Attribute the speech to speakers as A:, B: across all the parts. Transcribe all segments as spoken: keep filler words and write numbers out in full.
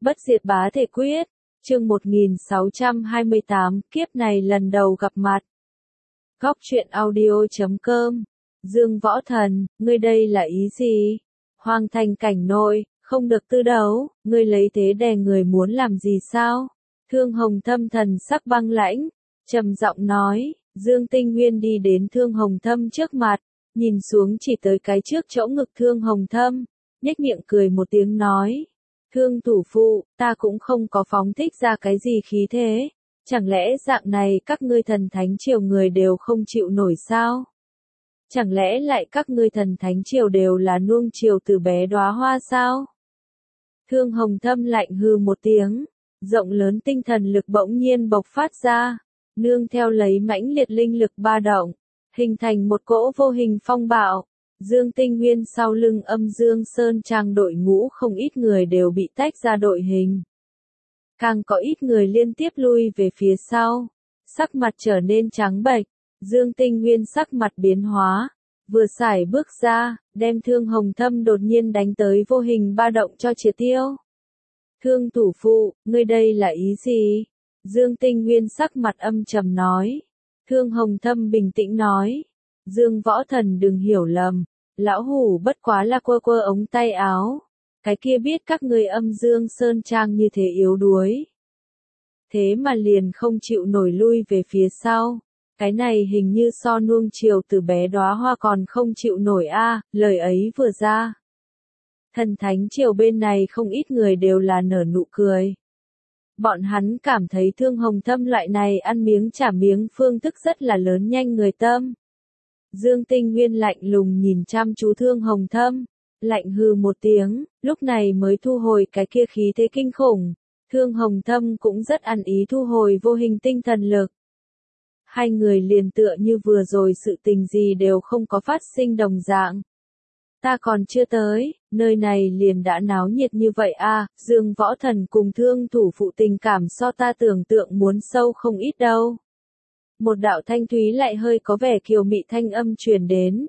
A: Bất diệt bá thể quyết, chương một nghìn sáu trăm hai mươi tám, kiếp này lần đầu gặp mặt. Góc truyện audio chấm com, Dương Võ Thần, ngươi đây là ý gì? Hoàng thành cảnh nội, không được tư đấu, ngươi lấy thế đè người muốn làm gì sao? Thương Hồng Thâm thần sắc băng lãnh, trầm giọng nói, Dương Tinh Nguyên đi đến Thương Hồng Thâm trước mặt, nhìn xuống chỉ tới cái trước chỗ ngực Thương Hồng Thâm, nhếch miệng cười một tiếng nói. Thương thủ phụ, ta cũng không có phóng thích ra cái gì khí thế, chẳng lẽ dạng này các ngươi thần thánh triều người đều không chịu nổi sao? Chẳng lẽ lại các ngươi thần thánh triều đều là nuông chiều từ bé đóa hoa sao? Thương Hồng Thâm lạnh hừ một tiếng, rộng lớn tinh thần lực bỗng nhiên bộc phát ra, nương theo lấy mãnh liệt linh lực ba động, hình thành một cỗ vô hình phong bạo. Dương Tinh Nguyên sau lưng Âm Dương Sơn Trang đội ngũ không ít người đều bị tách ra đội hình. Càng có ít người liên tiếp lui về phía sau, sắc mặt trở nên trắng bệch, Dương Tinh Nguyên sắc mặt biến hóa, vừa xài bước ra, đem Thương Hồng Thâm đột nhiên đánh tới vô hình ba động cho triệt tiêu. Thương thủ phụ, ngươi đây là ý gì? Dương Tinh Nguyên sắc mặt âm trầm nói. Thương Hồng Thâm bình tĩnh nói. Dương Võ Thần đừng hiểu lầm. Lão hủ bất quá là quơ quơ ống tay áo, cái kia biết các ngươi Âm Dương Sơn Trang như thế yếu đuối. Thế mà liền không chịu nổi lui về phía sau, cái này hình như so nuông chiều từ bé đóa hoa còn không chịu nổi a. Lời ấy vừa ra. Thần thánh triều bên này không ít người đều là nở nụ cười. Bọn hắn cảm thấy Thương Hồng Thâm loại này ăn miếng trả miếng phương thức rất là lớn nhanh người tâm. Dương Tinh Nguyên lạnh lùng nhìn chăm chú Thương Hồng Thâm, lạnh hừ một tiếng, lúc này mới thu hồi cái kia khí thế kinh khủng. Thương Hồng Thâm cũng rất ăn ý thu hồi vô hình tinh thần lực. Hai người liền tựa như vừa rồi sự tình gì đều không có phát sinh đồng dạng. Ta còn chưa tới, nơi này liền đã náo nhiệt như vậy a. À, Dương Võ Thần cùng Thương thủ phụ tình cảm so ta tưởng tượng muốn sâu không ít đâu. Một đạo thanh thúy lại hơi có vẻ kiều mị thanh âm truyền đến.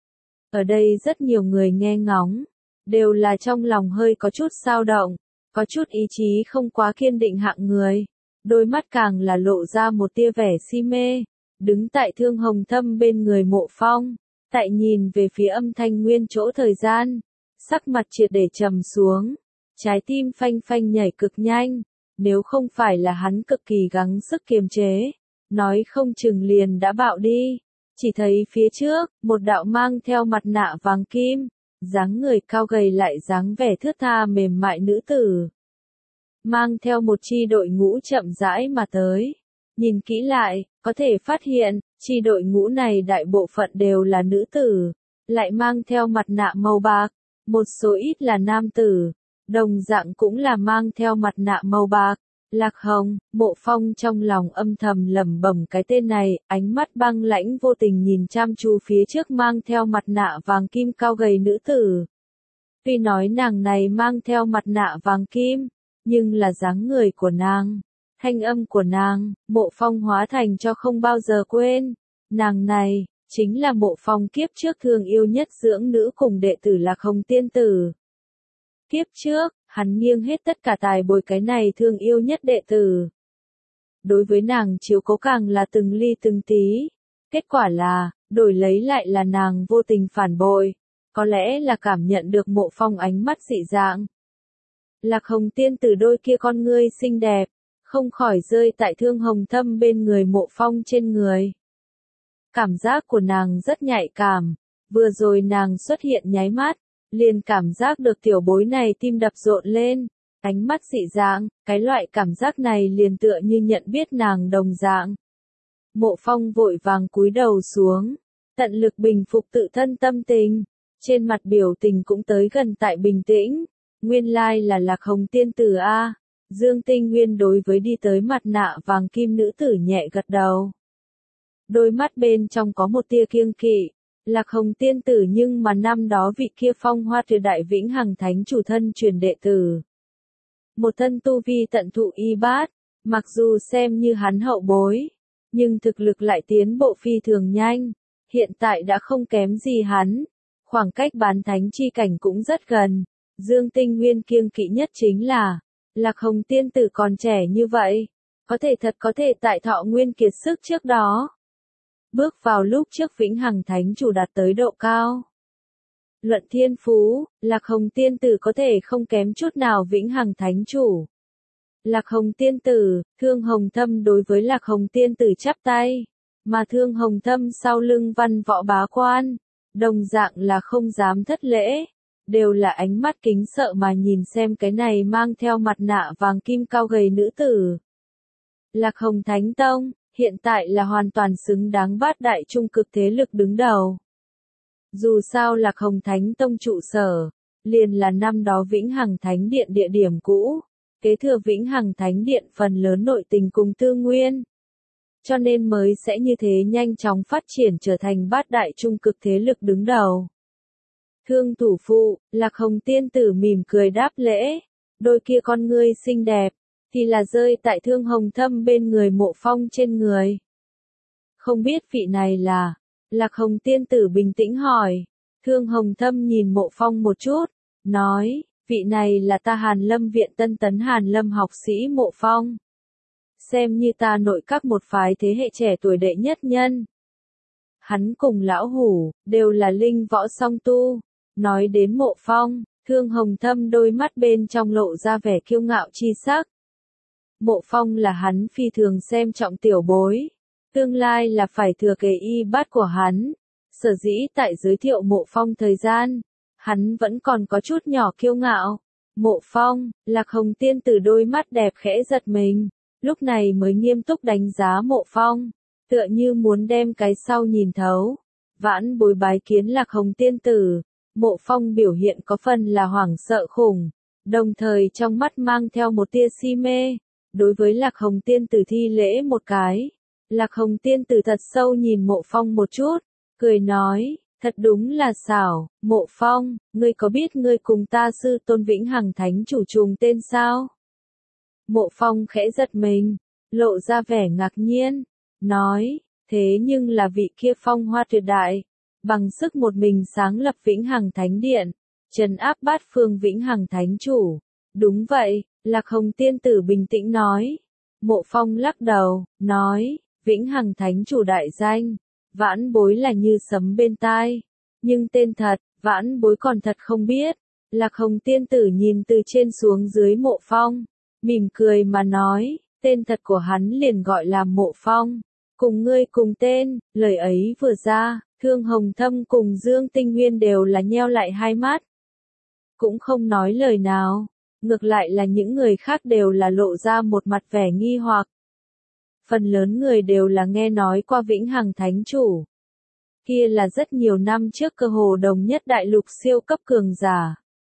A: Ở đây rất nhiều người nghe ngóng, đều là trong lòng hơi có chút xao động, có chút ý chí không quá kiên định hạng người, đôi mắt càng là lộ ra một tia vẻ si mê, đứng tại Thương Hồng Thâm bên người Mộ Phong, tại nhìn về phía Âm Thanh Nguyên chỗ thời gian, sắc mặt triệt để trầm xuống, trái tim phanh phanh nhảy cực nhanh, nếu không phải là hắn cực kỳ gắng sức kiềm chế, nói không chừng liền đã bạo đi. Chỉ thấy phía trước, một đạo mang theo mặt nạ vàng kim, dáng người cao gầy lại dáng vẻ thướt tha mềm mại nữ tử. Mang theo một chi đội ngũ chậm rãi mà tới. Nhìn kỹ lại, có thể phát hiện, chi đội ngũ này đại bộ phận đều là nữ tử, lại mang theo mặt nạ màu bạc, một số ít là nam tử, đồng dạng cũng là mang theo mặt nạ màu bạc. Lạc Hồng, Mộ Phong trong lòng âm thầm lẩm bẩm cái tên này, ánh mắt băng lãnh vô tình nhìn chăm chú phía trước mang theo mặt nạ vàng kim cao gầy nữ tử. Tuy nói nàng này mang theo mặt nạ vàng kim, nhưng là dáng người của nàng, thanh âm của nàng, Mộ Phong hóa thành cho không bao giờ quên. Nàng này, chính là Mộ Phong kiếp trước thương yêu nhất dưỡng nữ cùng đệ tử Lạc Hồng tiên tử. Kiếp trước, hắn nghiêng hết tất cả tài bồi cái này thương yêu nhất đệ tử. Đối với nàng chiếu cố càng là từng ly từng tí. Kết quả là, đổi lấy lại là nàng vô tình phản bội. Có lẽ là cảm nhận được Mộ Phong ánh mắt dị dạng. Lạc Hồng tiên tử đôi kia con ngươi xinh đẹp, không khỏi rơi tại Thương Hồng Thâm bên người Mộ Phong trên người. Cảm giác của nàng rất nhạy cảm, vừa rồi nàng xuất hiện nháy mắt. Liền cảm giác được tiểu bối này tim đập rộn lên, ánh mắt dị dạng, cái loại cảm giác này liền tựa như nhận biết nàng đồng dạng. Mộ Phong vội vàng cúi đầu xuống, tận lực bình phục tự thân tâm tình, trên mặt biểu tình cũng tới gần tại bình tĩnh, nguyên lai là Lạc Hồng tiên tử a. Dương Tinh Nguyên đối với đi tới mặt nạ vàng kim nữ tử nhẹ gật đầu. Đôi mắt bên trong có một tia kiêng kỵ. Lạc Hồng tiên tử nhưng mà năm đó vị kia phong hoa tuyệt đại vĩnh hằng thánh chủ thân truyền đệ tử. Một thân tu vi tận thụ y bát, mặc dù xem như hắn hậu bối, nhưng thực lực lại tiến bộ phi thường nhanh, hiện tại đã không kém gì hắn, khoảng cách bán thánh chi cảnh cũng rất gần. Dương Tinh Nguyên kiêng kỵ nhất chính là, Lạc Hồng tiên tử còn trẻ như vậy, có thể thật có thể tại thọ nguyên kiệt sức trước đó. Bước vào lúc trước vĩnh hằng thánh chủ đạt tới độ cao. Luận thiên phú, Lạc Hồng tiên tử có thể không kém chút nào vĩnh hằng thánh chủ. Lạc Hồng tiên tử, Thương Hồng Thâm đối với Lạc Hồng tiên tử chắp tay, mà Thương Hồng Thâm sau lưng văn võ bá quan, đồng dạng là không dám thất lễ, đều là ánh mắt kính sợ mà nhìn xem cái này mang theo mặt nạ vàng kim cao gầy nữ tử. Lạc Hồng Thánh Tông, hiện tại là hoàn toàn xứng đáng bát đại trung cực thế lực đứng đầu. Dù sao Lạc Hồng Thánh Tông trụ sở, liền là năm đó Vĩnh Hằng Thánh Điện địa điểm cũ, kế thừa Vĩnh Hằng Thánh Điện phần lớn nội tình cùng tư nguyên. Cho nên mới sẽ như thế nhanh chóng phát triển trở thành bát đại trung cực thế lực đứng đầu. Thương thủ phụ, Lạc Hồng tiên tử mỉm cười đáp lễ, đôi kia con ngươi xinh đẹp, thì là rơi tại Thương Hồng Thâm bên người Mộ Phong trên người. Không biết vị này là, Lạc Hồng tiên tử bình tĩnh hỏi, Thương Hồng Thâm nhìn Mộ Phong một chút, nói, vị này là ta Hàn Lâm viện tân tấn Hàn Lâm học sĩ Mộ Phong. Xem như ta nội các một phái thế hệ trẻ tuổi đệ nhất nhân. Hắn cùng lão hủ, đều là linh võ song tu. Nói đến Mộ Phong, Thương Hồng Thâm đôi mắt bên trong lộ ra vẻ kiêu ngạo chi sắc. Mộ Phong là hắn phi thường xem trọng tiểu bối. Tương lai là phải thừa kế y bát của hắn. Sở dĩ tại giới thiệu Mộ Phong thời gian, hắn vẫn còn có chút nhỏ kiêu ngạo. Mộ Phong, Lạc Hồng tiên tử đôi mắt đẹp khẽ giật mình. Lúc này mới nghiêm túc đánh giá Mộ Phong, tựa như muốn đem cái sau nhìn thấu. Vãn bối bái kiến Lạc Hồng tiên tử, Mộ Phong biểu hiện có phần là hoảng sợ khủng, đồng thời trong mắt mang theo một tia si mê. Đối với Lạc Hồng tiên tử thi lễ một cái, Lạc Hồng tiên tử thật sâu nhìn Mộ Phong một chút, cười nói, thật đúng là xảo, Mộ Phong, ngươi có biết ngươi cùng ta sư tôn Vĩnh Hằng Thánh chủ trùng tên sao? Mộ Phong khẽ giật mình, lộ ra vẻ ngạc nhiên, nói, thế nhưng là vị kia phong hoa tuyệt đại, bằng sức một mình sáng lập Vĩnh Hằng Thánh Điện, trấn áp bát phương Vĩnh Hằng Thánh chủ. Đúng vậy, Lạc Hồng tiên tử bình tĩnh nói. Mộ Phong lắc đầu, nói, Vĩnh Hằng Thánh chủ đại danh, vãn bối là như sấm bên tai, nhưng tên thật, vãn bối còn thật không biết. Lạc Hồng tiên tử nhìn từ trên xuống dưới Mộ Phong, mỉm cười mà nói, tên thật của hắn liền gọi là Mộ Phong, cùng ngươi cùng tên. Lời ấy vừa ra, Thương Hồng Thâm cùng Dương Tinh Nguyên đều là nheo lại hai mắt, cũng không nói lời nào, ngược lại là những người khác đều là lộ ra một mặt vẻ nghi hoặc. Phần lớn người đều là nghe nói qua Vĩnh Hằng Thánh chủ, kia là rất nhiều năm trước cơ hồ đồng nhất đại lục siêu cấp cường giả,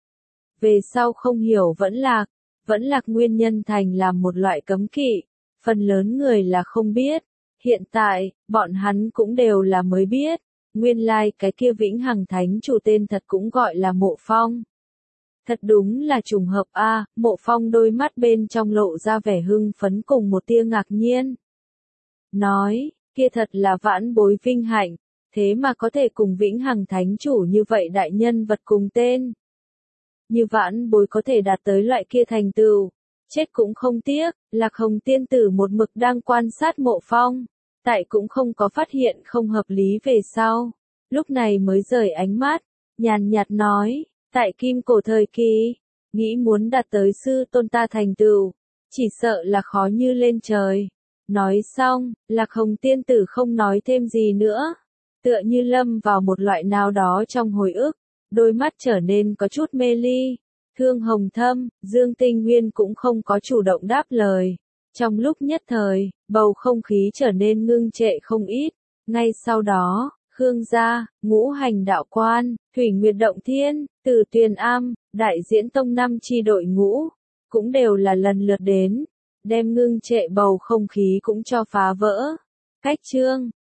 A: về sau không hiểu vẫn lạc. Vẫn lạc nguyên nhân thành làm một loại cấm kỵ, phần lớn người là không biết, hiện tại, bọn hắn cũng đều là mới biết, nguyên lai like cái kia Vĩnh Hằng Thánh chủ tên thật cũng gọi là Mộ Phong. Thật đúng là trùng hợp a. À, Mộ Phong đôi mắt bên trong lộ ra vẻ hưng phấn cùng một tia ngạc nhiên. Nói, kia thật là vãn bối vinh hạnh, thế mà có thể cùng Vĩnh Hằng Thánh chủ như vậy đại nhân vật cùng tên. Như vãn bối có thể đạt tới loại kia thành tựu, chết cũng không tiếc. Lạc Hồng tiên tử một mực đang quan sát Mộ Phong, tại cũng không có phát hiện không hợp lý về sau, lúc này mới rời ánh mắt, nhàn nhạt nói, tại kim cổ thời kỳ, nghĩ muốn đạt tới sư tôn ta thành tựu, chỉ sợ là khó như lên trời. Nói xong, Lạc Hồng tiên tử không nói thêm gì nữa, tựa như lâm vào một loại nào đó trong hồi ức. Đôi mắt trở nên có chút mê ly. Thương Hồng Thâm, Dương Tinh Nguyên cũng không có chủ động đáp lời. Trong lúc nhất thời, bầu không khí trở nên ngưng trệ không ít. Ngay sau đó, Khương gia, Ngũ Hành Đạo Quan, Thủy Nguyệt Động Thiên, Từ Tuyền Am, đại diễn tông năm chi đội ngũ, cũng đều là lần lượt đến, đem ngưng trệ bầu không khí cũng cho phá vỡ. Cách chương